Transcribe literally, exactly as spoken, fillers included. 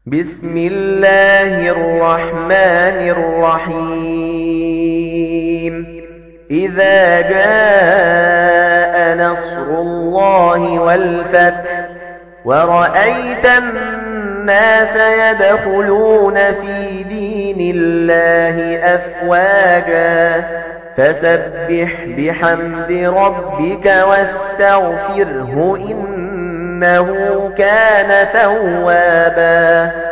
بسم الله الرحمن الرحيم إذا جاء نصر الله والفتح ورأيت الناس يدخلون في دين الله أفواجا فسبح بحمد ربك واستغفره إنه كان توابا